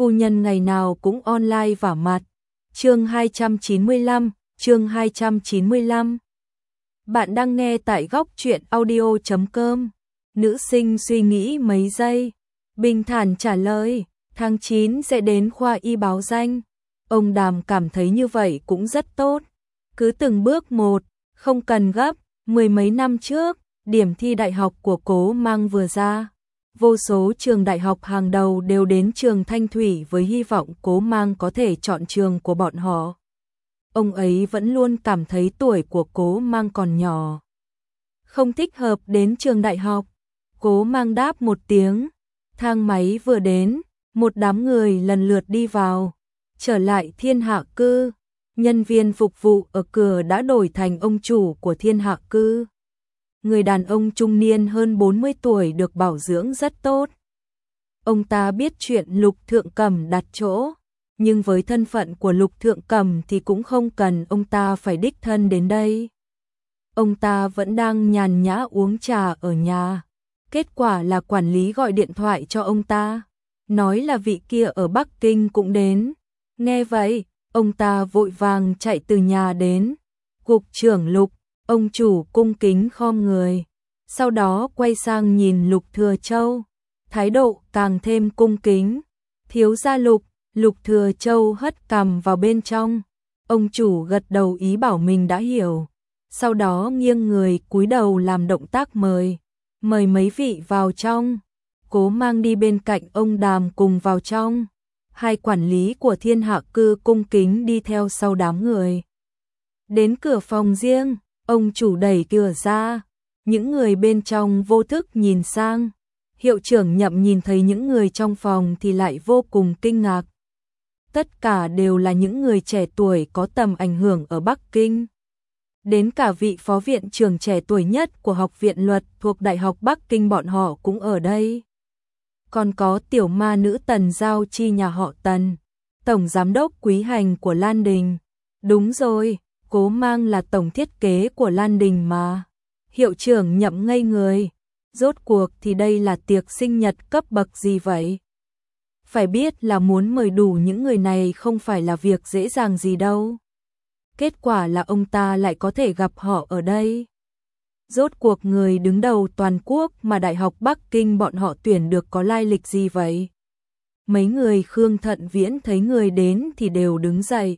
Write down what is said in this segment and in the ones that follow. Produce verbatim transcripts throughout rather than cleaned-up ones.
phu nhân ngày nào cũng online vả mặt. Chương hai trăm chín mươi lăm, chương hai trăm chín mươi lăm. Bạn đang nghe tại góc truyện audio chấm com. Nữ sinh suy nghĩ mấy giây, bình thản trả lời, tháng chín sẽ đến khoa y báo danh. Ông Đàm cảm thấy như vậy cũng rất tốt. Cứ từng bước một, không cần gấp. Mười mấy năm trước, điểm thi đại học của Cố Mang vừa ra. Vô số trường đại học hàng đầu đều đến trường Thanh Thủy với hy vọng Cố Mang có thể chọn trường của bọn họ. Ông ấy vẫn luôn cảm thấy tuổi của Cố Mang còn nhỏ, không thích hợp đến trường đại học. Cố Mang đáp một tiếng, thang máy vừa đến, một đám người lần lượt đi vào. Trở lại Thiên Hạ Cư, nhân viên phục vụ ở cửa đã đổi thành ông chủ của Thiên Hạ Cư. Người đàn ông trung niên hơn bốn mươi tuổi được bảo dưỡng rất tốt. Ông ta biết chuyện Lục Thượng Cẩm đặt chỗ, nhưng với thân phận của Lục Thượng Cẩm thì cũng không cần ông ta phải đích thân đến đây. Ông ta vẫn đang nhàn nhã uống trà ở nhà. Kết quả là quản lý gọi điện thoại cho ông ta, nói là vị kia ở Bắc Kinh cũng đến. Nghe vậy, ông ta vội vàng chạy từ nhà đến. Cục trưởng Lục, ông chủ cung kính khom người, sau đó quay sang nhìn Lục Thừa Châu, thái độ càng thêm cung kính. Thiếu gia Lục. Lục Thừa Châu hất cằm vào bên trong. Ông chủ gật đầu ý bảo mình đã hiểu, sau đó nghiêng người cúi đầu làm động tác mời. Mời mấy vị vào trong. Cố Mang đi bên cạnh ông Đàm cùng vào trong. Hai quản lý của Thiên Hạ Cư cung kính đi theo sau đám người. Đến cửa phòng riêng, ông chủ đẩy cửa ra. Những người bên trong vô thức nhìn sang. Hiệu trưởng Nhậm nhìn thấy những người trong phòng thì lại vô cùng kinh ngạc. Tất cả đều là những người trẻ tuổi có tầm ảnh hưởng ở Bắc Kinh. Đến cả vị phó viện trưởng trẻ tuổi nhất của Học viện Luật thuộc Đại học Bắc Kinh bọn họ cũng ở đây. Còn có tiểu ma nữ Tần Giao Chi nhà họ Tần, tổng giám đốc quý hành của Lan Đình. Đúng rồi, Cố Mang là tổng thiết kế của Lan Đình mà. Hiệu trưởng Nhậm ngây người. Rốt cuộc thì đây là tiệc sinh nhật cấp bậc gì vậy? Phải biết là muốn mời đủ những người này không phải là việc dễ dàng gì đâu. Kết quả là ông ta lại có thể gặp họ ở đây. Rốt cuộc người đứng đầu toàn quốc mà Đại học Bắc Kinh bọn họ tuyển được có lai lịch gì vậy? Mấy người Khương Thận Viễn thấy người đến thì đều đứng dậy.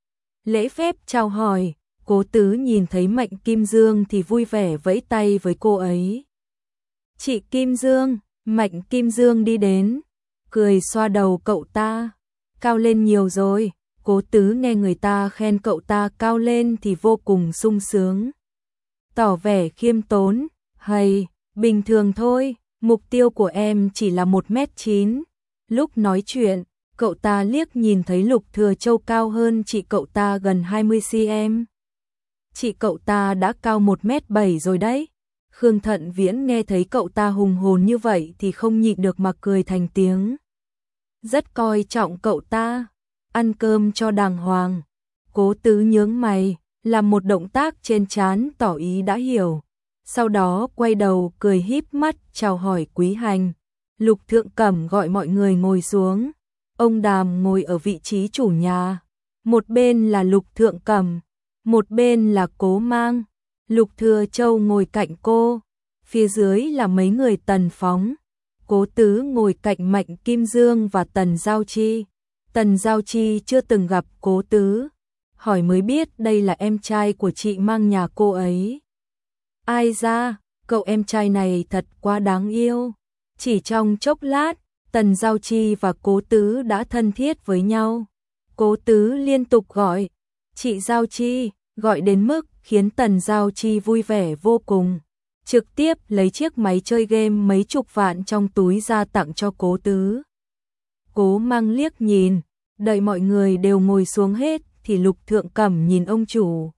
Lễ phép chào hỏi. Cố Tứ nhìn thấy Mạnh Kim Dương thì vui vẻ vẫy tay với cô ấy. Chị Kim Dương. Mạnh Kim Dương đi đến, cười xoa đầu cậu ta. Cao lên nhiều rồi. Cố Tứ nghe người ta khen cậu ta cao lên thì vô cùng sung sướng. Tỏ vẻ khiêm tốn, hay, bình thường thôi, mục tiêu của em chỉ là một mét chín. Lúc nói chuyện, cậu ta liếc nhìn thấy Lục Thừa Châu cao hơn chị cậu ta gần hai mươi xăng-ti-mét. Chị cậu ta đã cao một mét bảy rồi đấy. Khương Thận Viễn nghe thấy cậu ta hùng hồn như vậy thì không nhịn được mà cười thành tiếng. Rất coi trọng cậu ta. Ăn cơm cho đàng hoàng. Cố Tứ nhướng mày, làm một động tác trên trán tỏ ý đã hiểu. Sau đó quay đầu cười híp mắt chào hỏi quý hành. Lục Thượng Cẩm gọi mọi người ngồi xuống. Ông Đàm ngồi ở vị trí chủ nhà. Một bên là Lục Thượng Cẩm, một bên là Cố Mang. Lục Thừa Châu ngồi cạnh cô. Phía dưới là mấy người Tần Phóng. Cố Tứ ngồi cạnh Mạnh Kim Dương và Tần Giao Chi. Tần Giao Chi chưa từng gặp Cố Tứ, hỏi mới biết đây là em trai của chị Mang nhà cô ấy. Ai ra, cậu em trai này thật quá đáng yêu. Chỉ trong chốc lát, Tần Giao Chi và Cố Tứ đã thân thiết với nhau. Cố Tứ liên tục gọi chị Giao Chi, gọi đến mức khiến Tần Giao Chi vui vẻ vô cùng. Trực tiếp lấy chiếc máy chơi game mấy chục vạn trong túi ra tặng cho Cố Tứ. Cố Mang liếc nhìn, đợi mọi người đều ngồi xuống hết thì Lục Thượng Cẩm nhìn ông chủ.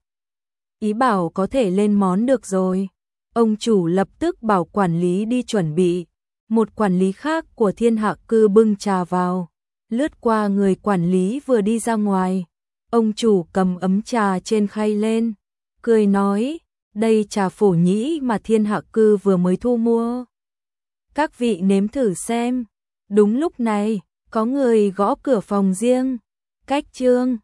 Ý bảo có thể lên món được rồi. Ông chủ lập tức bảo quản lý đi chuẩn bị. Một quản lý khác của Thiên Hạ Cư bưng trà vào. Lướt qua người quản lý vừa đi ra ngoài. Ông chủ cầm ấm trà trên khay lên, cười nói, đây trà phổ nhĩ mà Thiên Hạ Cư vừa mới thu mua. Các vị nếm thử xem. Đúng lúc này, Có người gõ cửa phòng riêng. Cách chương